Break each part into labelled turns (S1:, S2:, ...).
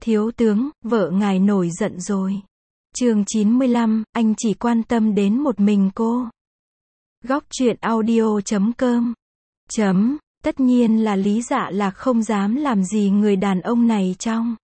S1: Thiếu tướng, vợ ngài nổi giận rồi. Chương 95, anh chỉ quan tâm đến một mình cô. Góc truyện audio.com. Tất nhiên là Lý Dạ Lạc không dám làm gì người đàn ông này trong.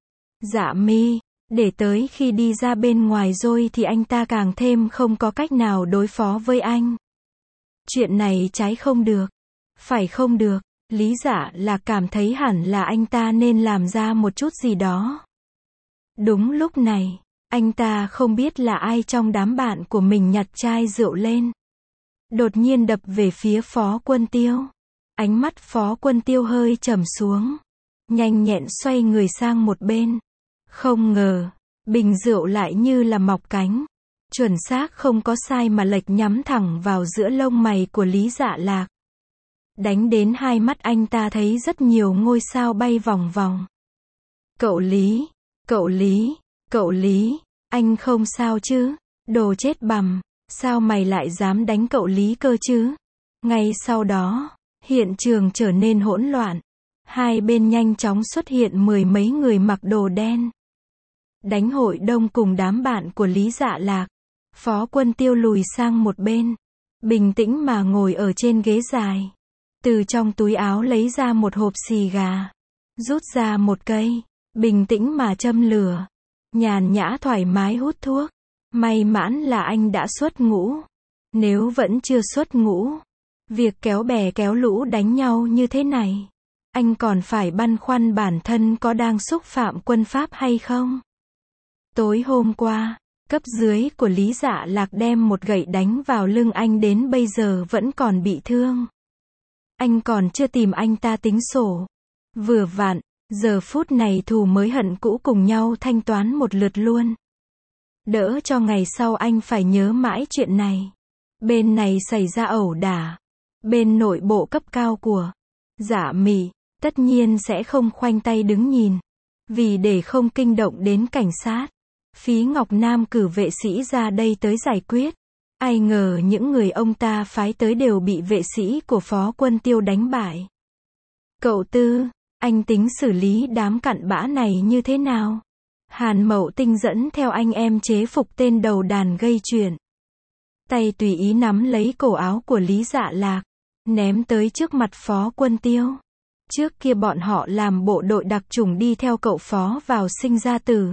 S1: Dạ Mi, để tới khi đi ra bên ngoài rồi thì anh ta càng thêm không có cách nào đối phó với anh. Chuyện này trái không được. Phải không được. Lý Dạ Lạc cảm thấy hẳn là anh ta nên làm ra một chút gì đó. Đúng lúc này, anh ta không biết là ai trong đám bạn của mình nhặt chai rượu lên. Đột nhiên đập về phía Phó Quân Tiêu. Ánh mắt Phó Quân Tiêu hơi trầm xuống. Nhanh nhẹn xoay người sang một bên. Không ngờ, bình rượu lại như là mọc cánh. Chuẩn xác không có sai mà lệch nhắm thẳng vào giữa lông mày của Lý Dạ Lạc. Đánh đến hai mắt anh ta thấy rất nhiều ngôi sao bay vòng vòng. Cậu Lý, cậu Lý, cậu Lý, anh không sao chứ? Đồ chết bằm, sao mày lại dám đánh cậu Lý cơ chứ? Ngay sau đó, hiện trường trở nên hỗn loạn. Hai bên nhanh chóng xuất hiện mười mấy người mặc đồ đen. Đánh hội đông cùng đám bạn của Lý Dạ Lạc. Phó Quân Tiêu lùi sang một bên. Bình tĩnh mà ngồi ở trên ghế dài. Từ trong túi áo lấy ra một hộp xì gà. Rút ra một cây. Bình tĩnh mà châm lửa. Nhàn nhã thoải mái hút thuốc. May mắn là anh đã xuất ngũ. Nếu vẫn chưa xuất ngũ, việc kéo bè kéo lũ đánh nhau như thế này, anh còn phải băn khoăn bản thân có đang xúc phạm quân pháp hay không. Tối hôm qua, cấp dưới của Lý Dạ Lạc đem một gậy đánh vào lưng anh đến bây giờ vẫn còn bị thương. Anh còn chưa tìm anh ta tính sổ. Vừa vặn, giờ phút này thù mới hận cũ cùng nhau thanh toán một lượt luôn. Đỡ cho ngày sau anh phải nhớ mãi chuyện này. Bên này xảy ra ẩu đả. Bên nội bộ cấp cao của Dạ Mị, tất nhiên sẽ không khoanh tay đứng nhìn. Vì để không kinh động đến cảnh sát, Phí Ngọc Nam cử vệ sĩ ra đây tới giải quyết. Ai ngờ những người ông ta phái tới đều bị vệ sĩ của Phó Quân Tiêu đánh bại. Cậu Tư, anh tính xử lý đám cặn bã này như thế nào? Hàn Mậu Tinh dẫn theo anh em chế phục tên đầu đàn gây chuyện. Tay tùy ý nắm lấy cổ áo của Lý Dạ Lạc, ném tới trước mặt Phó Quân Tiêu. Trước kia bọn họ làm bộ đội đặc chủng đi theo cậu Phó vào sinh ra tử.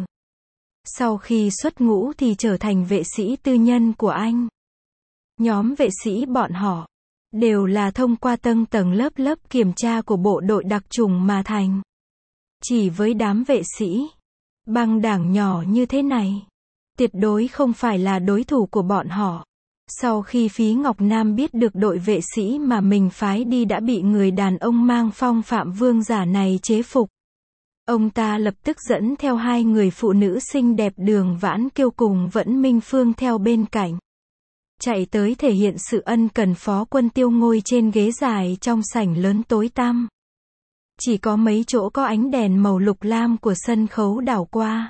S1: Sau khi xuất ngũ thì trở thành vệ sĩ tư nhân của anh. Nhóm vệ sĩ bọn họ đều là thông qua tầng lớp kiểm tra của bộ đội đặc chủng mà thành. Chỉ với đám vệ sĩ băng đảng nhỏ như thế này, tuyệt đối không phải là đối thủ của bọn họ. Sau khi Phí Ngọc Nam biết được đội vệ sĩ mà mình phái đi đã bị người đàn ông mang phong phạm vương giả này chế phục, ông ta lập tức dẫn theo hai người phụ nữ xinh đẹp Đường Vãn Kiêu cùng Vẫn Minh Phương theo bên cạnh. Chạy tới thể hiện sự ân cần. Phó Quân Tiêu ngồi trên ghế dài trong sảnh lớn tối tăm. Chỉ có mấy chỗ có ánh đèn màu lục lam của sân khấu đảo qua.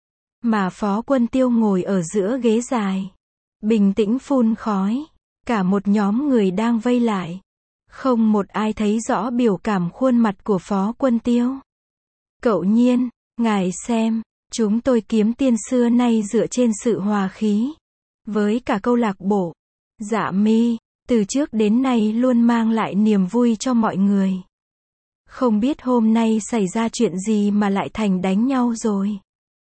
S1: Mà Phó Quân Tiêu ngồi ở giữa ghế dài. Bình tĩnh phun khói. Cả một nhóm người đang vây lại. Không một ai thấy rõ biểu cảm khuôn mặt của Phó Quân Tiêu. Cậu Nhiên, ngài xem, chúng tôi kiếm tiên xưa nay dựa trên sự hòa khí. Với cả câu lạc bộ Dạ Mi, từ trước đến nay luôn mang lại niềm vui cho mọi người. Không biết hôm nay xảy ra chuyện gì mà lại thành đánh nhau rồi.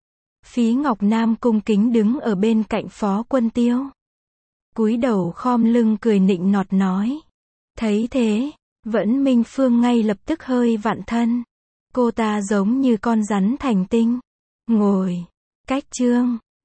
S1: Phí Ngọc Nam cung kính đứng ở bên cạnh Phó Quân Tiêu. Cúi đầu khom lưng cười nịnh nọt nói. Thấy thế, Vẫn Minh Phương ngay lập tức hơi vặn thân. Cô ta giống như con rắn thành tinh. Ngồi. Cách chương.